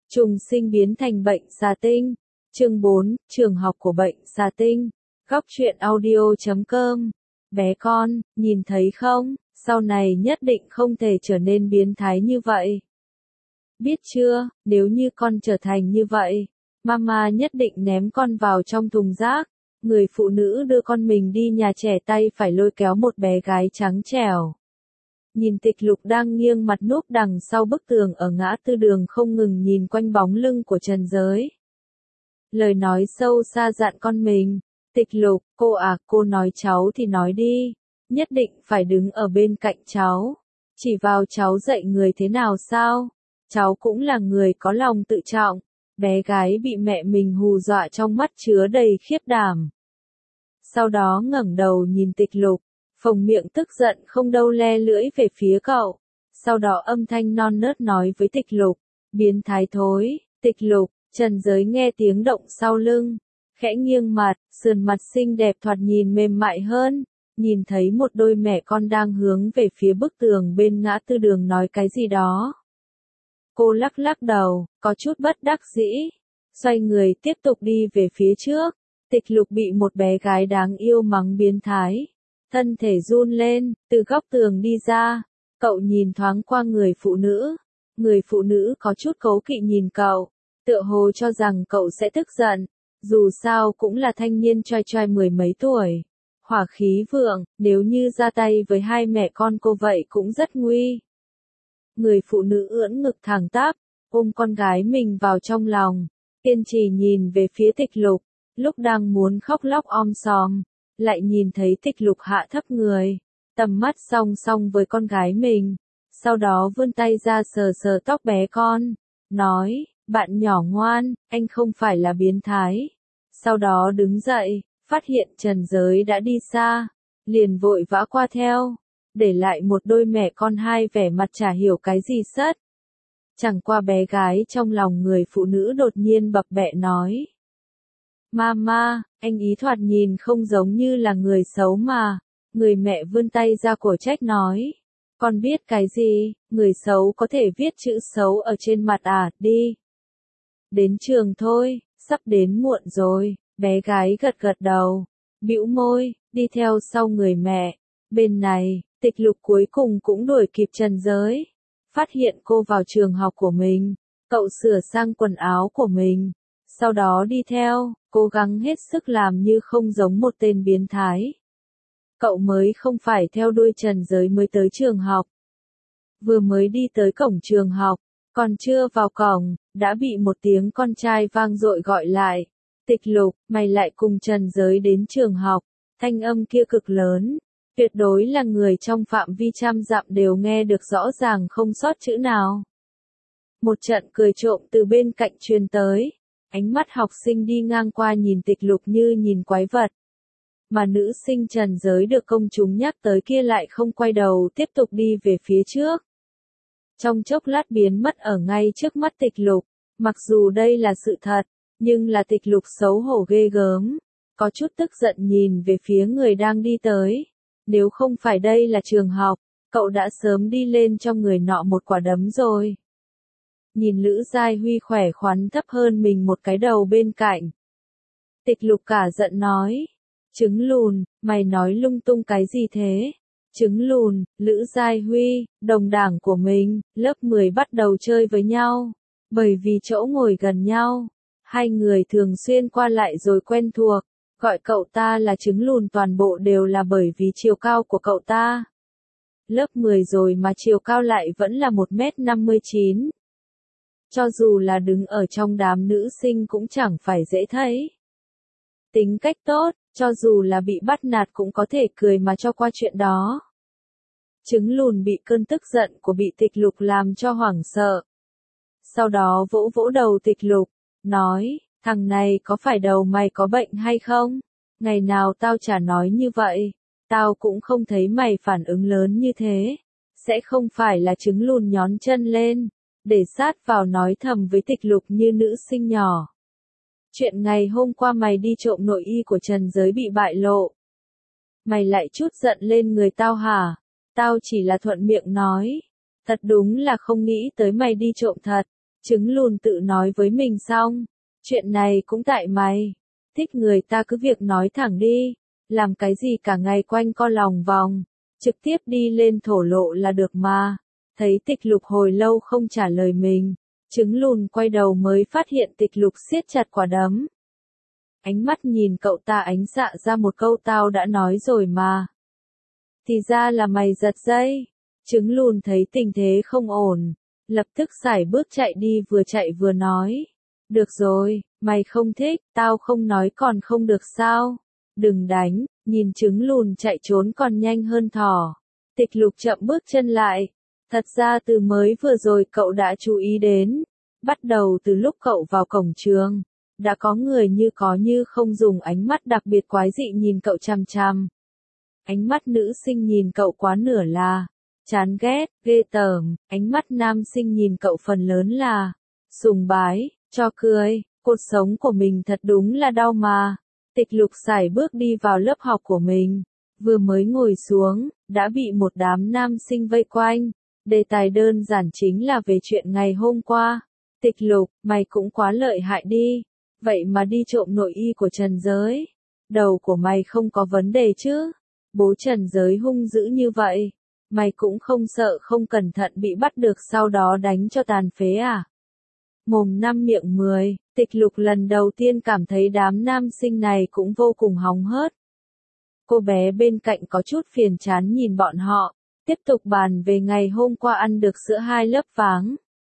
Trùng sinh biến thành bệnh xà tinh. Chương 4, trường học của bệnh xà tinh. Góc truyện audio.com. Bé con, nhìn thấy không, sau này nhất định không thể trở nên biến thái như vậy. Biết chưa, nếu như con trở thành như vậy, mama nhất định ném con vào trong thùng rác. Người phụ nữ đưa con mình đi nhà trẻ tay phải lôi kéo một bé gái trắng trẻo. Nhìn Tịch Lục đang nghiêng mặt núp đằng sau bức tường ở ngã tư đường không ngừng nhìn quanh bóng lưng của Trần Giới. Lời nói sâu xa dặn con mình, Tịch Lục, cô nói cháu thì nói đi, nhất định phải đứng ở bên cạnh cháu, chỉ vào cháu dạy người thế nào sao, cháu cũng là người có lòng tự trọng. Bé gái bị mẹ mình hù dọa trong mắt chứa đầy khiếp đảm. Sau đó ngẩng đầu nhìn Tịch Lục, phồng miệng tức giận không đâu le lưỡi về phía cậu. Sau đó âm thanh non nớt nói với Tịch Lục, biến thái thối. Tịch Lục, Trần Giới nghe tiếng động sau lưng, khẽ nghiêng mặt, sườn mặt xinh đẹp thoạt nhìn mềm mại hơn, nhìn thấy một đôi mẹ con đang hướng về phía bức tường bên ngã tư đường nói cái gì đó. Cô lắc lắc đầu, có chút bất đắc dĩ, xoay người tiếp tục đi về phía trước. Tịch Lục bị một bé gái đáng yêu mắng biến thái, thân thể run lên, từ góc tường đi ra. Cậu nhìn thoáng qua người phụ nữ có chút cấu kỵ nhìn cậu, tựa hồ cho rằng cậu sẽ tức giận, dù sao cũng là thanh niên trai trai mười mấy tuổi, hỏa khí vượng, nếu như ra tay với hai mẹ con cô vậy cũng rất nguy. Người phụ nữ ưỡn ngực thẳng tắp, ôm con gái mình vào trong lòng, kiên trì nhìn về phía Tịch Lục, lúc đang muốn khóc lóc om sòm, lại nhìn thấy Tịch Lục hạ thấp người, tầm mắt song song với con gái mình, sau đó vươn tay ra sờ sờ tóc bé con, nói, bạn nhỏ ngoan, anh không phải là biến thái. Sau đó đứng dậy, phát hiện Trần Giới đã đi xa, liền vội vã qua theo, để lại một đôi mẹ con hai vẻ mặt chả hiểu cái gì sất. Chẳng qua bé gái trong lòng người phụ nữ đột nhiên bập bẹ nói. Mama, anh ý thoạt nhìn không giống như là người xấu mà. Người mẹ vươn tay ra cổ trách nói. Con biết cái gì, người xấu có thể viết chữ xấu ở trên mặt à, đi. Đến trường thôi, sắp đến muộn rồi, bé gái gật gật đầu, bĩu môi, đi theo sau người mẹ. Bên này, Tịch Lục cuối cùng cũng đuổi kịp Trần Giới. Phát hiện cô vào trường học của mình, cậu sửa sang quần áo của mình, sau đó đi theo, cố gắng hết sức làm như không giống một tên biến thái. Cậu mới không phải theo đuôi Trần Giới mới tới trường học. Vừa mới đi tới cổng trường học, còn chưa vào cổng, đã bị một tiếng con trai vang dội gọi lại. Tịch Lục, mày lại cùng Trần Giới đến trường học. Thanh âm kia cực lớn, tuyệt đối là người trong phạm vi trăm dặm đều nghe được rõ ràng không sót chữ nào. Một trận cười trộm từ bên cạnh truyền tới, ánh mắt học sinh đi ngang qua nhìn Tịch Lục như nhìn quái vật. Mà nữ sinh Trần Giới được công chúng nhắc tới kia lại không quay đầu tiếp tục đi về phía trước. Trong chốc lát biến mất ở ngay trước mắt Tịch Lục, mặc dù đây là sự thật, nhưng là Tịch Lục xấu hổ ghê gớm, có chút tức giận nhìn về phía người đang đi tới. Nếu không phải đây là trường học, cậu đã sớm đi lên cho người nọ một quả đấm rồi. Nhìn Lữ Giai Huy khỏe khoắn thấp hơn mình một cái đầu bên cạnh. Tịch Lục cả giận nói. Trứng lùn, mày nói lung tung cái gì thế? Trứng lùn, Lữ Giai Huy, đồng đảng của mình, lớp 10 bắt đầu chơi với nhau. Bởi vì chỗ ngồi gần nhau, hai người thường xuyên qua lại rồi quen thuộc. Gọi cậu ta là trứng lùn toàn bộ đều là bởi vì chiều cao của cậu ta. Lớp 10 rồi mà chiều cao lại vẫn là 1m59. Cho dù là đứng ở trong đám nữ sinh cũng chẳng phải dễ thấy. Tính cách tốt, cho dù là bị bắt nạt cũng có thể cười mà cho qua chuyện đó. Trứng lùn bị cơn tức giận của bị Tịch Lục làm cho hoảng sợ. Sau đó vỗ vỗ đầu Tịch Lục, nói, thằng này có phải đầu mày có bệnh hay không? Ngày nào tao chả nói như vậy, tao cũng không thấy mày phản ứng lớn như thế. Sẽ không phải là trứng lùn nhón chân lên, để sát vào nói thầm với Tịch Lục như nữ sinh nhỏ. Chuyện ngày hôm qua mày đi trộm nội y của Trần Giới bị bại lộ. Mày lại chút giận lên người tao hả? Tao chỉ là thuận miệng nói. Thật đúng là không nghĩ tới mày đi trộm thật. Trứng lùn tự nói với mình xong. Chuyện này cũng tại mày. Thích người ta cứ việc nói thẳng đi. Làm cái gì cả ngày quanh co lòng vòng. Trực tiếp đi lên thổ lộ là được mà. Thấy Tịch Lục hồi lâu không trả lời mình. Trứng lùn quay đầu mới phát hiện Tịch Lục siết chặt quả đấm. Ánh mắt nhìn cậu ta ánh xạ ra một câu tao đã nói rồi mà. Thì ra là mày giật dây. Trứng lùn thấy tình thế không ổn. Lập tức sải bước chạy đi vừa chạy vừa nói. Được rồi, mày không thích, tao không nói còn không được sao. Đừng đánh, nhìn trứng lùn chạy trốn còn nhanh hơn thỏ. Tịch Lục chậm bước chân lại. Thật ra từ mới vừa rồi cậu đã chú ý đến. Bắt đầu từ lúc cậu vào cổng trường. Đã có người như có như không dùng ánh mắt đặc biệt quái dị nhìn cậu chằm chằm. Ánh mắt nữ sinh nhìn cậu quá nửa là chán ghét, ghê tởm, ánh mắt nam sinh nhìn cậu phần lớn là sùng bái, cho cười, cuộc sống của mình thật đúng là đau mà. Tịch Lục sải bước đi vào lớp học của mình, vừa mới ngồi xuống, đã bị một đám nam sinh vây quanh. Đề tài đơn giản chính là về chuyện ngày hôm qua. Tịch Lục, mày cũng quá lợi hại đi, vậy mà đi trộm nội y của Trần Giới. Đầu của mày không có vấn đề chứ? Bố Trần Giới hung dữ như vậy, mày cũng không sợ không cẩn thận bị bắt được sau đó đánh cho tàn phế à? Mồm năm miệng 10, Tịch Lục lần đầu tiên cảm thấy đám nam sinh này cũng vô cùng hóng hớt. Cô bé bên cạnh có chút phiền chán nhìn bọn họ, tiếp tục bàn về ngày hôm qua ăn được sữa 2 lớp váng.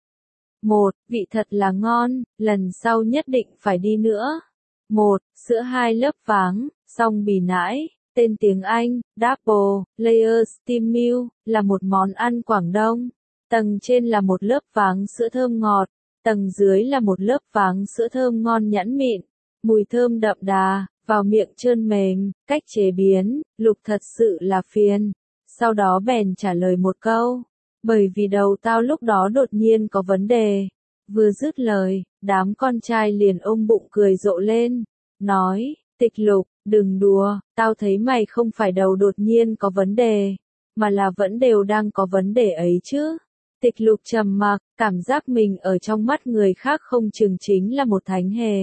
Vị thật là ngon, lần sau nhất định phải đi nữa. Sữa 2 lớp váng, xong bì nãi. Tên tiếng Anh, Double Layer Steam Meal, là một món ăn Quảng Đông. Tầng trên là một lớp váng sữa thơm ngọt, tầng dưới là một lớp váng sữa thơm ngon nhẵn mịn, mùi thơm đậm đà, vào miệng trơn mềm. Cách chế biến, Lục thật sự là phiền. Sau đó bèn trả lời một câu, bởi vì đầu tao lúc đó đột nhiên có vấn đề. Vừa dứt lời, đám con trai liền ôm bụng cười rộ lên, nói, Tịch Lục, đừng đùa, tao thấy mày không phải đầu đột nhiên có vấn đề, mà là vẫn đều đang có vấn đề ấy chứ. Tịch Lục trầm mặc, cảm giác mình ở trong mắt người khác không chừng chính là một thánh hề.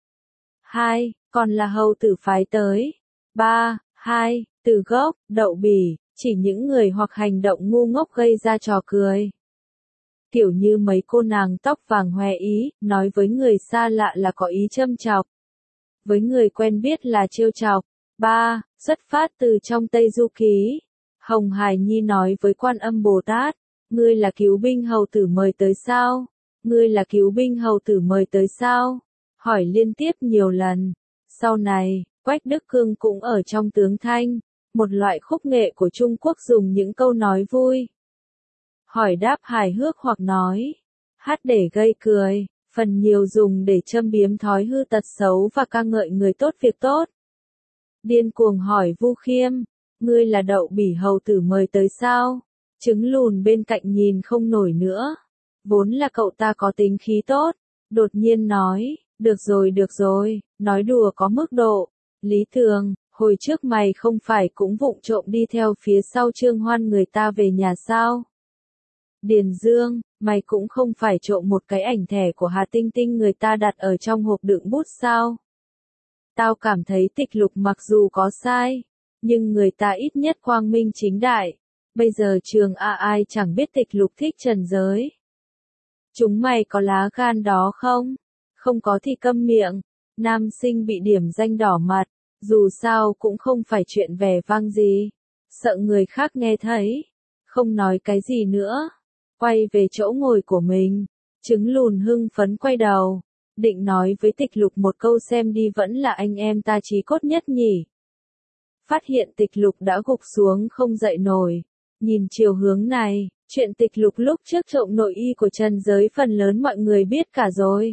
2. Còn là hầu tử phái tới. 3. Từ gốc, đậu bỉ, chỉ những người hoặc hành động ngu ngốc gây ra trò cười. Kiểu như mấy cô nàng tóc vàng hoe ý, nói với người xa lạ là có ý châm chọc. Với người quen biết là trêu chọc. 3. Xuất phát từ trong Tây Du Ký. Hồng Hải Nhi nói với Quan Âm Bồ Tát, ngươi là cứu binh hầu tử mời tới sao? Ngươi là cứu binh hầu tử mời tới sao? Hỏi liên tiếp nhiều lần. Sau này, Quách Đức Cương cũng ở trong Tướng Thanh, một loại khúc nghệ của Trung Quốc dùng những câu nói vui. Hỏi đáp hài hước hoặc nói, hát để gây cười, phần nhiều dùng để châm biếm thói hư tật xấu và ca ngợi người tốt việc tốt. Điên cuồng hỏi Vu Khiêm, ngươi là đậu bỉ hầu tử mời tới sao? Trứng lùn bên cạnh nhìn không nổi nữa. Vốn là cậu ta có tính khí tốt, đột nhiên nói, được rồi, nói đùa có mức độ. Lý Thường, hồi trước mày không phải cũng vụng trộm đi theo phía sau Trương Hoan người ta về nhà sao? Điền Dương, mày cũng không phải trộm một cái ảnh thẻ của Hà Tinh Tinh người ta đặt ở trong hộp đựng bút sao? Tao cảm thấy Tịch Lục mặc dù có sai, nhưng người ta ít nhất quang minh chính đại. Bây giờ trường A ai chẳng biết Tịch Lục thích Trần Giới. Chúng mày có lá gan đó không? Không có thì câm miệng. Nam sinh bị điểm danh đỏ mặt, dù sao cũng không phải chuyện vẻ vang gì. Sợ người khác nghe thấy, không nói cái gì nữa. Quay về chỗ ngồi của mình, trứng lùn hưng phấn quay đầu, định nói với Tịch Lục một câu xem đi vẫn là anh em ta chí cốt nhất nhỉ. Phát hiện Tịch Lục đã gục xuống không dậy nổi. Nhìn chiều hướng này, chuyện Tịch Lục lúc trước trộm nội y của Trần Giới phần lớn mọi người biết cả rồi.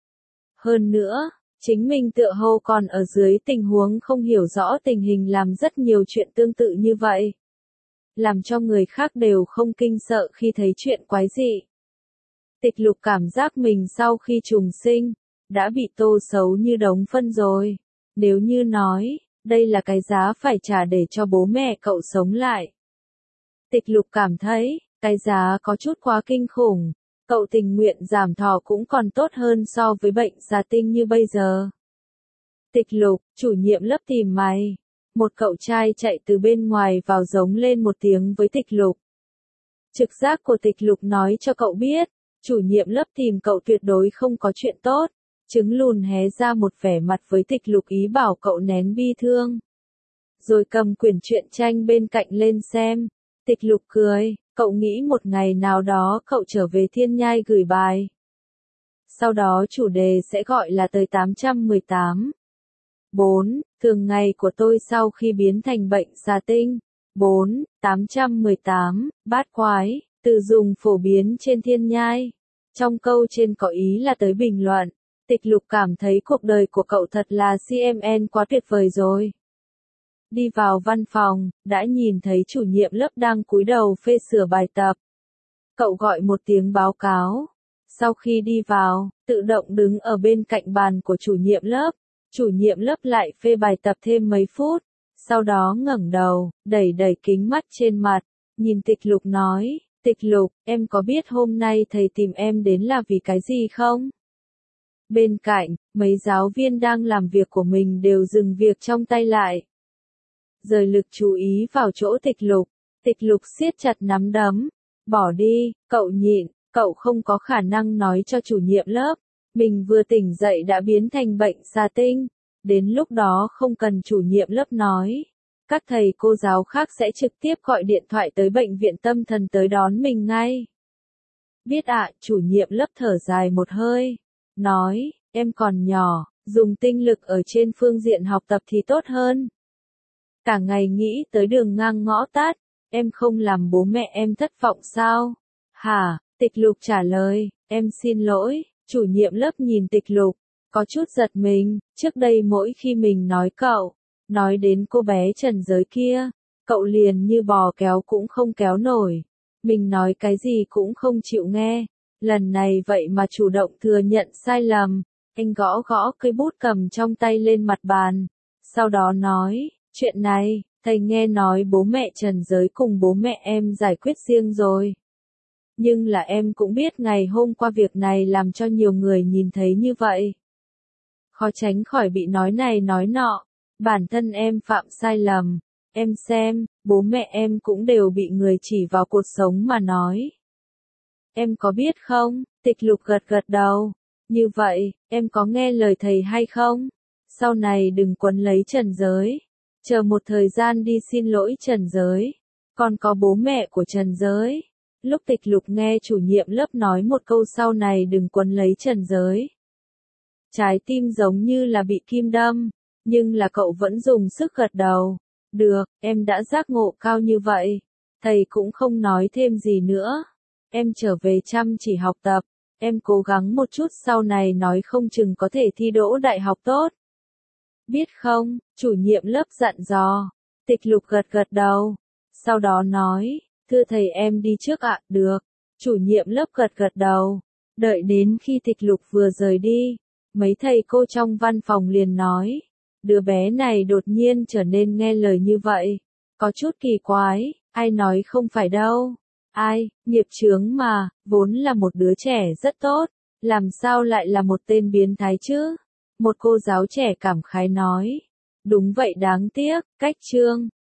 Hơn nữa, chính mình tựa hồ còn ở dưới tình huống không hiểu rõ tình hình làm rất nhiều chuyện tương tự như vậy. Làm cho người khác đều không kinh sợ khi thấy chuyện quái dị. Tịch Lục cảm giác mình sau khi trùng sinh, đã bị tô xấu như đống phân rồi. Nếu như nói, đây là cái giá phải trả để cho bố mẹ cậu sống lại. Tịch Lục cảm thấy, cái giá có chút quá kinh khủng. cậu tình nguyện giảm thọ cũng còn tốt hơn so với bệnh xà tinh như bây giờ. Tịch Lục, chủ nhiệm lớp tìm mày. Một cậu trai chạy từ bên ngoài vào giống lên một tiếng với Tịch Lục. Trực giác của Tịch Lục nói cho cậu biết, chủ nhiệm lớp tìm cậu tuyệt đối không có chuyện tốt. Trứng lùn hé ra một vẻ mặt với Tịch Lục ý bảo cậu nén bi thương. Rồi cầm quyển truyện tranh bên cạnh lên xem. Tịch Lục cười, cậu nghĩ một ngày nào đó cậu trở về Thiên Nhai gửi bài. Sau đó chủ đề sẽ gọi là tới 818. 4. Thường ngày của tôi sau khi biến thành bệnh xà tinh. 4. 818. Bát quái, từ dùng phổ biến trên Thiên Nhai. Trong câu trên có ý là tới bình luận. Tịch Lục cảm thấy cuộc đời của cậu thật là CMN quá tuyệt vời rồi. Đi vào văn phòng, đã nhìn thấy chủ nhiệm lớp đang cúi đầu phê sửa bài tập. Cậu gọi một tiếng báo cáo. Sau khi đi vào, tự động đứng ở bên cạnh bàn của chủ nhiệm lớp. Chủ nhiệm lớp lại phê bài tập thêm mấy phút. Sau đó ngẩng đầu, đẩy kính mắt trên mặt. Nhìn Tịch Lục nói, Tịch Lục, em có biết hôm nay thầy tìm em đến là vì cái gì không? Bên cạnh, mấy giáo viên đang làm việc của mình đều dừng việc trong tay lại. Rời lực chú ý vào chỗ Tịch Lục. Tịch Lục siết chặt nắm đấm. Bỏ đi, cậu nhịn, cậu không có khả năng nói cho chủ nhiệm lớp. Mình vừa tỉnh dậy đã biến thành bệnh xà tinh. Đến lúc đó không cần chủ nhiệm lớp nói. Các thầy cô giáo khác sẽ trực tiếp gọi điện thoại tới bệnh viện tâm thần tới đón mình ngay. Biết ạ, chủ nhiệm lớp thở dài một hơi. Nói, em còn nhỏ, dùng tinh lực ở trên phương diện học tập thì tốt hơn. Cả ngày nghĩ tới đường ngang ngõ tắt, em không làm bố mẹ em thất vọng sao? Hả? Tịch Lục trả lời, em xin lỗi. Chủ nhiệm lớp nhìn Tịch Lục, có chút giật mình, trước đây mỗi khi mình nói đến cô bé trần giới kia, cậu liền như bò kéo cũng không kéo nổi. Mình nói cái gì cũng không chịu nghe. Lần này vậy mà chủ động thừa nhận sai lầm. Anh gõ cây bút cầm trong tay lên mặt bàn. Sau đó nói, chuyện này, thầy nghe nói bố mẹ trần giới cùng bố mẹ em giải quyết riêng rồi. Nhưng là em cũng biết ngày hôm qua việc này làm cho nhiều người nhìn thấy như vậy. Khó tránh khỏi bị nói này nói nọ. Bản thân em phạm sai lầm. Em xem, bố mẹ em cũng đều bị người chỉ vào cuộc sống mà nói. Em có biết không? Tịch Lục gật đầu. Như vậy, em có nghe lời thầy hay không? Sau này đừng quấn lấy trần giới. Chờ một thời gian đi xin lỗi trần giới. Còn có bố mẹ của trần giới. Lúc Tịch Lục nghe chủ nhiệm lớp nói một câu sau này đừng quấn lấy trần giới. Trái tim giống như là bị kim đâm. Nhưng là cậu vẫn dùng sức gật đầu. Được, em đã giác ngộ cao như vậy. Thầy cũng không nói thêm gì nữa. Em trở về chăm chỉ học tập. Em cố gắng một chút sau này nói không chừng có thể thi đỗ đại học tốt. Biết không, chủ nhiệm lớp dặn dò. Tịch Lục gật đầu. Sau đó nói, thưa thầy em đi trước ạ, được. Chủ nhiệm lớp gật đầu. Đợi đến khi Tịch Lục vừa rời đi, mấy thầy cô trong văn phòng liền nói, đứa bé này đột nhiên trở nên nghe lời như vậy. Có chút kỳ quái, ai nói không phải đâu. Ai, nghiệp chướng mà, vốn là một đứa trẻ rất tốt, làm sao lại là một tên biến thái chứ? Một cô giáo trẻ cảm khái nói. Đúng vậy đáng tiếc, cách chương.